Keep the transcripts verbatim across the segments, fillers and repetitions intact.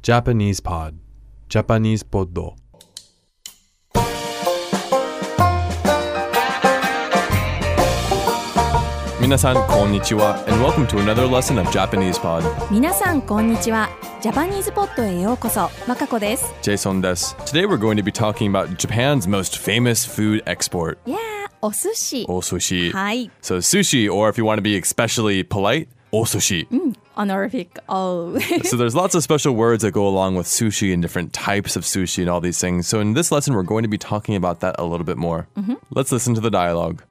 Japanese Pod Japanese Poddo Minasan konnichiwa and welcome to another lesson of Japanese Pod. 皆さんこんにちは。ジャパニーズポッドへようこそ。若子です。 Jason desu. Today we're going to be talking about Japan's most famous food export. Yeah, お寿司。 お寿司。 はい。 So sushi, or if you want to be especially polite, お寿司. うん、honorific. Oh. So there's lots of special words that go along with sushi and different types of sushi and all these things. So in this lesson, we're going to be talking about that a little bit more. Mm-hmm. Let's listen to the dialogue.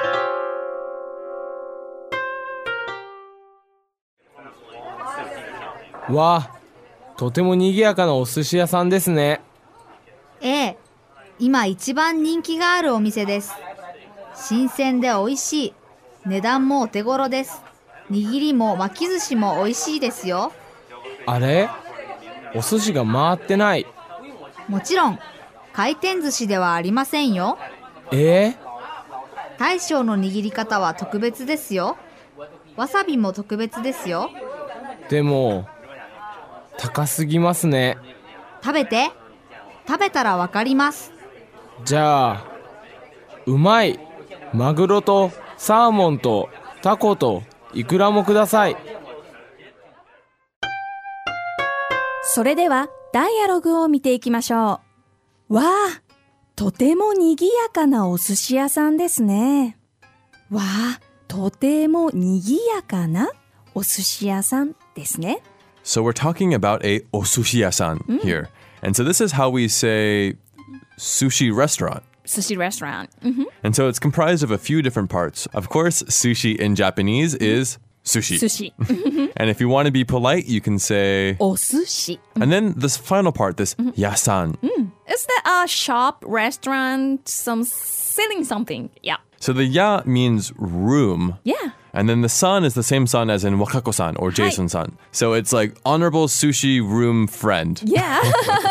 わあ、とても賑やかなお寿司屋さんですね。 ええ、今一番人気があるお店です。新鮮で美味しい。値段もお手頃です。握りも巻き寿司も美味しいですよ。 あれ？お寿司が回ってない。 もちろん、回転寿司ではありませんよ。 えー、 大将の握り方は特別ですよ。わさびも特別ですよ。 でも高すぎますね。 食べて。食べたらわかります。 じゃあ、うまいマグロとサーモンとタコとイクラもください。 それではダイアログを見ていきましょう。わあ、とても賑やかなお寿司屋さんですね。わあ、とても賑やかなお寿司屋さんですね。 So we're talking about a osushiyasan mm. here. And so this is how we say sushi restaurant. Sushi restaurant. Mm-hmm. And so it's comprised of a few different parts. Of course, sushi in Japanese is sushi. Sushi. And if you want to be polite, you can say お寿司. And then this final part, this mm. yasan. Mm. Is that a shop, restaurant, some selling something? Yeah. So the ya means room. Yeah. And then the san is the same san as in Wakako-san or Jason-san. So it's like honorable sushi room friend. Yeah.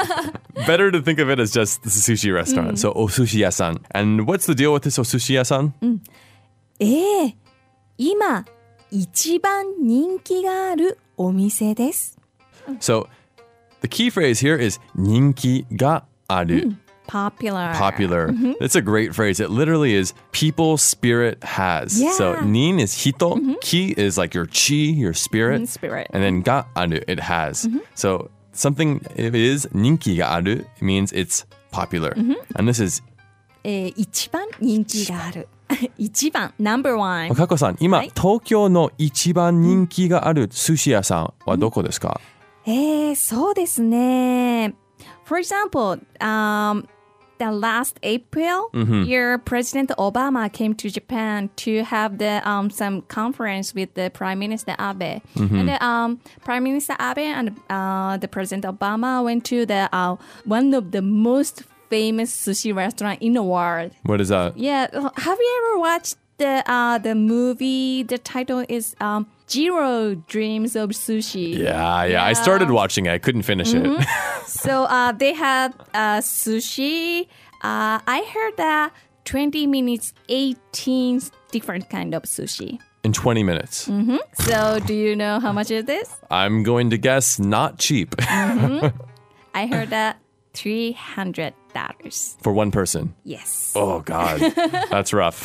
Better to think of it as just the sushi restaurant. Mm. So osushi-yasan. And what's the deal with this osushi-yasan? うん、ええ、今一番人気があるお店です。 So the key phrase here is 人気がある. Mm. Popular. Popular. Mm-hmm. It's a great phrase. It literally is people spirit has. Yeah. So nin is hito, mm-hmm. ki is like your chi, your spirit. Mm, spirit. And then ga aru, it has. Mm-hmm. So something if it is ninki ga aru, it means it's popular. Mm-hmm. And this is えー、一番人気がある。一番 number one. かこさん、今、 はい、 東京の一番人気がある寿司屋さんはどこですか？ えー、そうですね。For example, um, the last April, mm-hmm. your President Obama came to Japan to have the um some conference with the Prime Minister Abe. Mm-hmm. And the um Prime Minister Abe and uh the President Obama went to the uh one of the most famous sushi restaurant in the world. What is that? Yeah, have you ever watched the uh the movie? The title is um Jiro Dreams of Sushi. Yeah, yeah, yeah. I started watching it. I couldn't finish mm-hmm. it. So uh, they had uh, sushi. Uh, I heard that twenty minutes, eighteen different kind of sushi. In twenty minutes. Mm-hmm. So do you know how much it is? I'm going to guess not cheap. Mm-hmm. I heard that three hundred dollars. For one person? Yes. Oh, God. That's rough.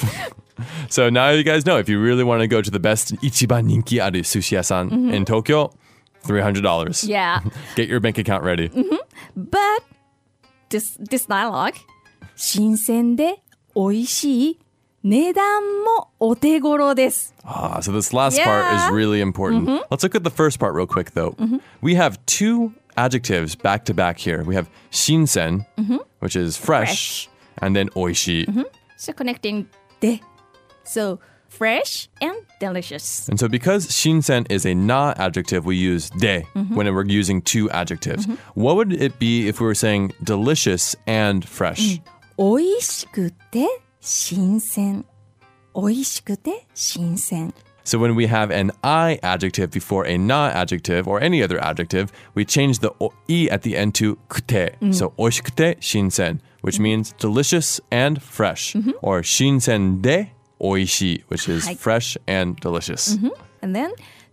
So now you guys know, if you really want to go to the best ichiban ninki aru sushi-yasan mm-hmm. in Tokyo, three hundred dollars. Yeah. Get your bank account ready. Mm-hmm. But this, this dialogue, 新鮮で美味しい値段もお手頃です. Ah, so this last yeah. part is really important. Mm-hmm. Let's look at the first part real quick, though. Mm-hmm. We have two adjectives back to back here. We have 新鮮, mm-hmm. which is fresh, fresh. And then 美味しい. Mm-hmm. So connecting で. So fresh and delicious. And so because 新鮮 is a na adjective, we use で mm-hmm. when we're using two adjectives. Mm-hmm. What would it be if we were saying delicious and fresh? 美味しくて新鮮。美味しくて新鮮。 So when we have an I adjective before a na adjective or any other adjective, we change the i at the end to くて. Mm. So 美味しくて新鮮, which means delicious and fresh. Mm-hmm. Or 新鮮で美味しい, which is fresh and delicious. Mm-hmm. And then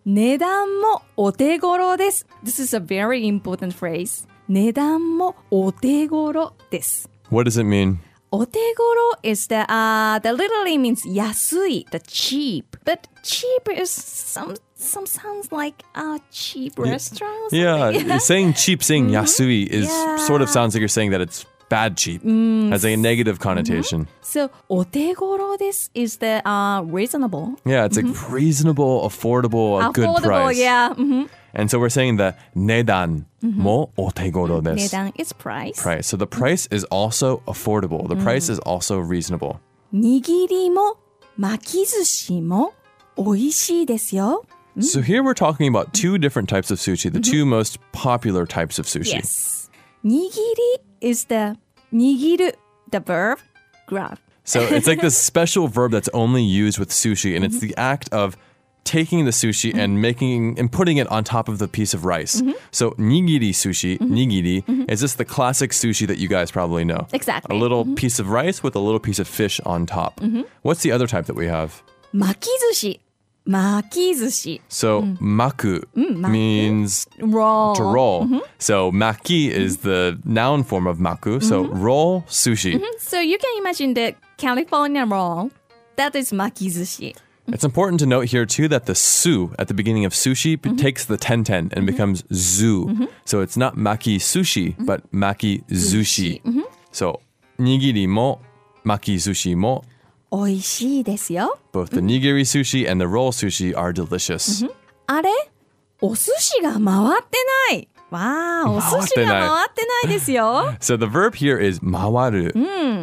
値段もお手頃です。This is a very important phrase. 値段もお手頃です。 What does it mean? お手頃 is the, uh, the literally means 安い, the cheap. But cheap is some, some sounds like a cheap restaurant or something. Yeah, saying cheap, saying yasui is Yeah. sort of sounds like you're saying that it's bad cheap. Has a negative connotation. So お手頃です is the uh, reasonable. Yeah, it's like reasonable, affordable, a good Affordable, price. yeah. Mhm. And so we're saying the 値段もお手頃です. 値段 is price. Price. So the price is also affordable. The price is also reasonable. 握りも巻き寿司も美味しいですよ。 So here we're talking about two different types of sushi, the two most popular types of sushi. Yes. 握り is the 握る the verb grab. So it's like this special verb that's only used with sushi, and it's the act of taking the sushi and making and putting it on top of the piece of rice. So nigiri sushi, nigiri, is just the classic sushi that you guys probably know. Exactly. A little piece of rice with a little piece of fish on top. What's the other type that we have? 巻き寿司巻き寿司 So maku means roll. to roll. So maki is the noun form of maku. So roll sushi. So you can imagine the California roll. That is 巻き寿司 It's important to note here too that the su at the beginning of sushi b- takes the ten ten and becomes zu. So it's not maki sushi, but maki zushi. So nigiri mo, maki sushi mo, 美味しいですよ both the nigiri sushi and the roll sushi are delicious. あれお寿司が回ってないわーお寿司が回ってないですよ So the verb here is mawaru.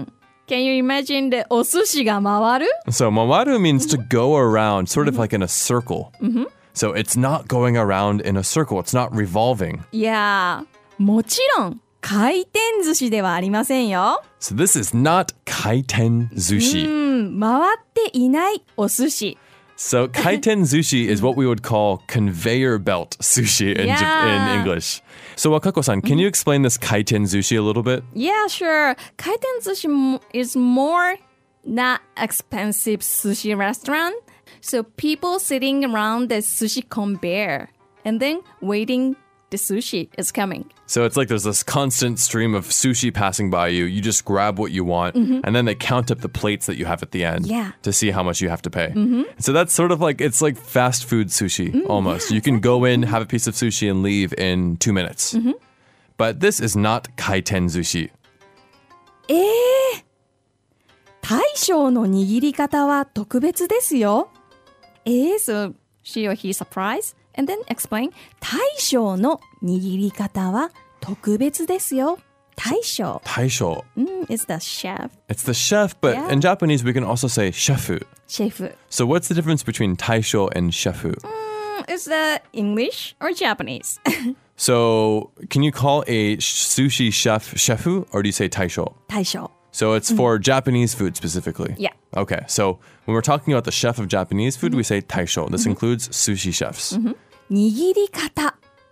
Can you imagine the お寿司が回る So mawaru means to go around, sort of like in a circle. So it's not going around in a circle. It's not revolving. いやーもちろん回転寿司ではありませんよ So this is not kaiten zushi. うん回っていないお寿司 So kaiten sushi is what we would call conveyor belt sushi in, Jap- Yeah. in English. So Wakako-san, can you explain this kaiten sushi a little bit? Yeah, sure. 回転寿司 m- is more not expensive sushi restaurant. So people sitting around the sushi conveyor and then waiting the sushi is coming. So it's like there's this constant stream of sushi passing by you. You just grab what you want, and then they count up the plates that you have at the end Yeah. to see how much you have to pay. So that's sort of like, it's like fast food sushi almost. You can go in, have a piece of sushi, and leave in two minutes. But this is not kaiten sushi. えー、大将の握り方は特別ですよ。えー、so she or he surprised and then explain 大将の握り方は特別ですよ。大将 Taisho. mm, is the chef, It's the chef, but Yeah. in Japanese we can also say shefu. シェフ。 So what's the difference between taisho and shefu? Mm, is that English or Japanese? So can you call a sh- sushi chef shefu, or do you say taisho? 大将 So it's for Japanese food specifically? Yeah. Okay, so when we're talking about the chef of Japanese food, we say taisho. This includes sushi chefs. 握り方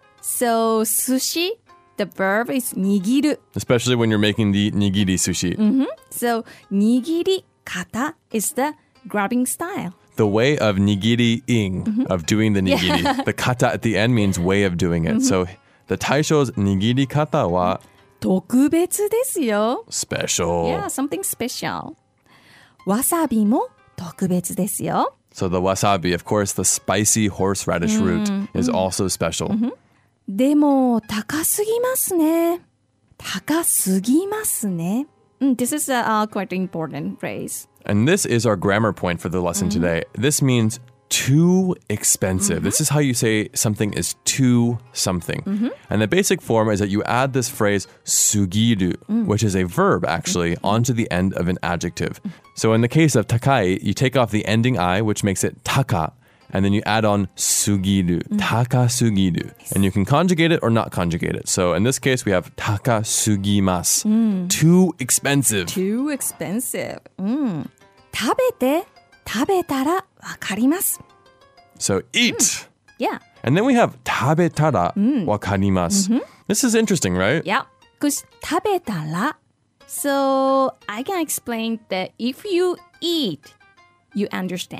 So 寿司 the verb is 握る Especially when you're making the nigiri sushi. So 握り方 is the grabbing style. The way of nigiri-ing, of doing the nigiri. The kata at the end means way of doing it. So the taisho's nigiri kata wa 特別ですよ special. Yeah, something special. わさびも特別ですよ So the wasabi, of course, the spicy horseradish root is also special. でも高すぎますね高すぎますね Mm, This is a uh, quite important phrase. And this is our grammar point for the lesson today. This means too expensive. This is how you say something is too something. And the basic form is that you add this phrase sugiru, which is a verb actually, onto the end of an adjective. So in the case of takai, you take off the ending I, which makes it taka. And then you add on sugiru, taka sugiru. And you can conjugate it or not conjugate it. So in this case, we have taka sugimasu. Too expensive. Too expensive. うん食べて食べたらわかります So eat. Yeah, And then we have 食べたらわかります. This is interesting, right? yeah. Because 食べたら So I can explain that if you eat, you understand.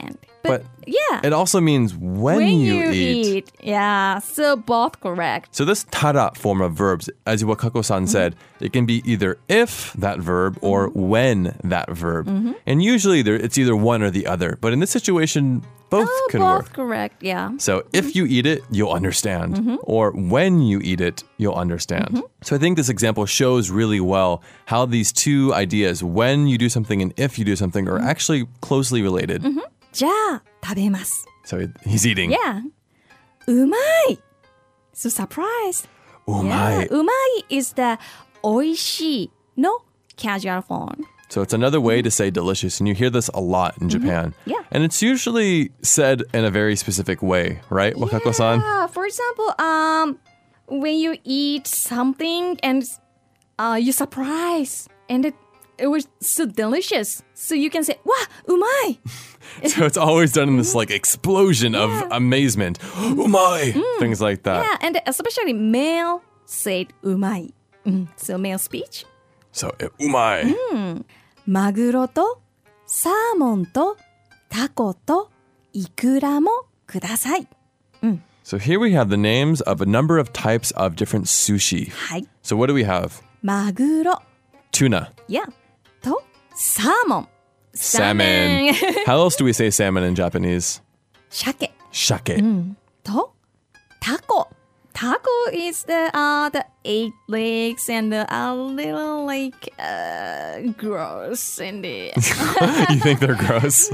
But yeah. it also means when, when you, you eat. eat. Yeah, so both correct. So this tara form of verbs, as Wakako-san Mm-hmm. said, it can be either if that verb or Mm-hmm. when that verb. And usually there, it's either one or the other. But in this situation, both Oh, can both work. correct, yeah. So if you eat it, you'll understand. Mm-hmm. Or when you eat it, you'll understand. So I think this example shows really well how these two ideas, when you do something and if you do something, are actually closely related. じゃあ、食べます。 So he's eating. Yeah. うまい So surprise. Umai. Yeah. うまい is the おいしい no casual form. So it's another way to say delicious, and you hear this a lot in Japan. Yeah. And it's usually said in a very specific way, right, Wakako-san? Yeah, for example, um, when you eat something and uh, you surprise and it, it was so delicious. So you can say, わ、うまい So it's always done in this like explosion of amazement. Umai! Things like that. Yeah, and especially male said うまい Mm, So male speech. So, eh, umai. マグロとサーモンとタコとイクラもください。 So here we have the names of a number of types of different sushi. はい。 So what do we have? マグロ Tuna, Yeah. とサーモン salmon. How else do we say salmon in Japanese? 鮭 Shake. とタコ Taco is the uh the eight legs and the a little like uh gross and the You think they're gross?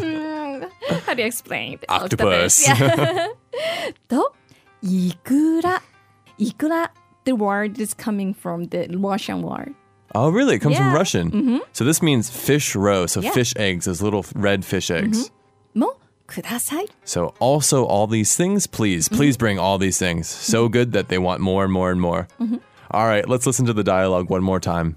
how do you explain it? Octopus. Yeah. とイクライクラ the word is coming from the Russian word. Oh, really? It comes from Yeah. Russian. So this means fish roe. So Yeah. fish eggs, those little red fish eggs. もください So also all these things, please, please bring all these things. So good that they want more and more and more. All right, let's listen to the dialogue one more time.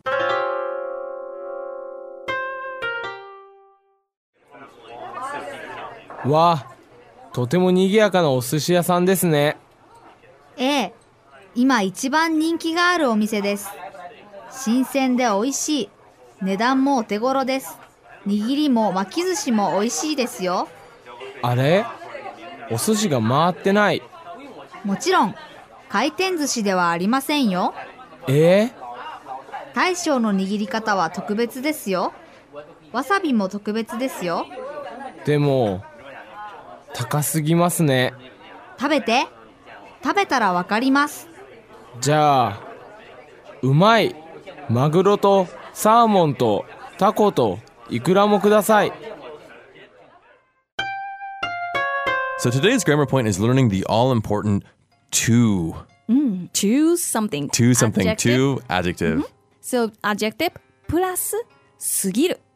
わあ、とても賑やかなお寿司屋さんですね。 ええ、今一番人気があるお店です。新鮮で美味しい。値段もお手頃です。握りも巻き寿司も美味しいですよ。 あれ？お寿司が回ってない。 もちろん、回転寿司ではありませんよ。 え大将の握り方は特別ですよ。わさびも特別ですよ。 ー、でも高すぎますね。 食べて。食べたらわかります。 じゃあ、うまいマグロとサーモンとタコとイクラもください。 So today's grammar point is learning the all-important to. choose something To something. Adjective. To adjective. So adjective プラスすぎる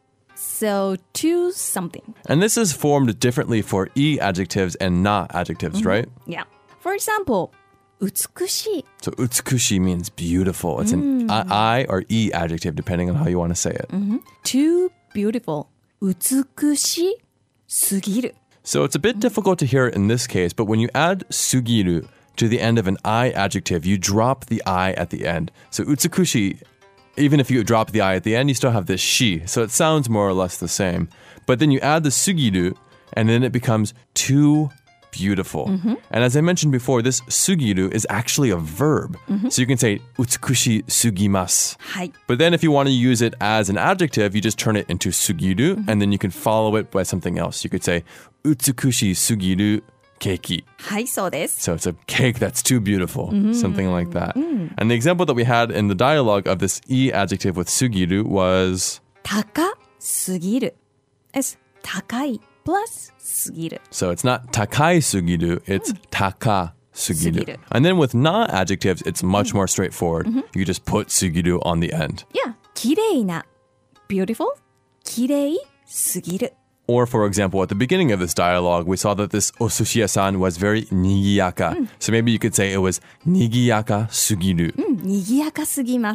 So choose something And this is formed differently for e adjectives and na adjectives, right? Yeah For example 美しい So utsukushi means beautiful. It's an I, I or e adjective depending on how you want to say it. Too beautiful 美しすぎる So it's a bit difficult to hear it in this case, but when you add sugiru to the end of an I adjective, you drop the I at the end. So utsukushi, even if you drop the I at the end, you still have this shi. So it sounds more or less the same. But then you add the sugiru, and then it becomes too beautiful. And as I mentioned before, this sugiru is actually a verb. So you can say utsukushi sugimasu. はい But then if you want to use it as an adjective, you just turn it into sugiru, and then you can follow it by something else. You could say utsukushi sugiru keiki. はいそうです So it's a cake that's too beautiful, something like that. And the example that we had in the dialogue of this e adjective with sugiru was, 高すぎる It's 高い plus すぎる so it's not takai sugiru, it's taka sugiru. Sugiru. And then with na adjectives, it's much more straightforward. You just put sugiru on the end. Yeah 綺麗な Beautiful 綺麗すぎる Or, for example, at the beginning of this dialogue, we saw that this osushi-ya-san was very nigiyaka. So maybe you could say it was nigiyaka sugiru. 賑やかすぎます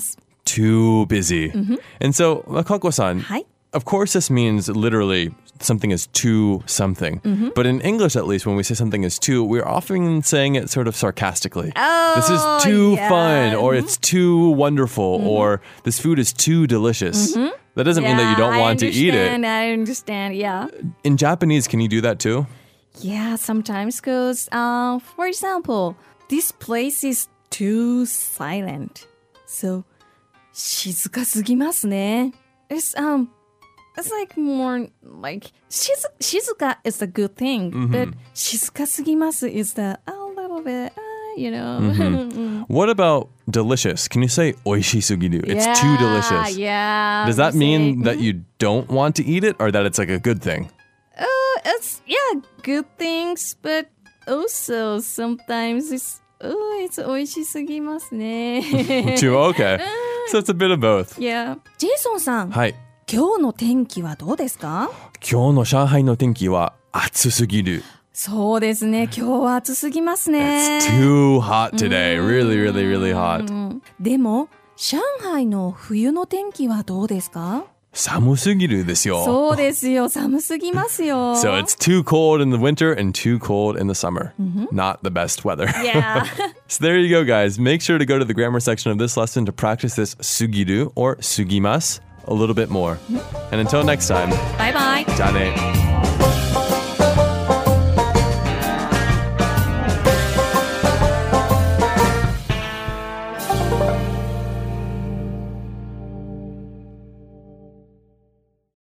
Too busy. And so, Makako-san, はい of course this means literally something is too something. But in English, at least, when we say something is too, we're often saying it sort of sarcastically. This is Oh, too yeah. fun, or it's too wonderful, or this food is too delicious. That doesn't mean that you don't Yeah, want I to eat it. understand, I understand, yeah. In Japanese, can you do that too? Yeah, sometimes because, uh, for example, this place is too silent. So, 静かすぎますね. It's, um, it's like more like, 静, 静か is a good thing, Mm-hmm. but 静かすぎます is the a little bit, uh, you know. Mm-hmm. What about delicious? Can you say 美味しすぎる? It's yeah, too delicious. Yeah. Does that we mean say, that you don't want to eat it or that it's like a good thing? Uh, it's, yeah, good things, but also sometimes it's, oh, it's 美味しすぎますね. Too okay. So it's a bit of both. Yeah. ジェイソンさん、 はい。 今日の天気はどうですか？ 今日の上海の天気は暑すぎる。 そうですね。今日は暑すぎますね。 It's too hot today. Really, really, really hot. でも、上海の冬の天気はどうですか？ 寒すぎるですよ。 そうですよ。寒すぎますよ。 So it's too cold in the winter and too cold in the summer. Not the best weather. Yeah. So there you go, guys. Make sure to go to the grammar section of this lesson to practice this sugiru or sugimasu a little bit more. And until next time, バイバイ。 じゃあね。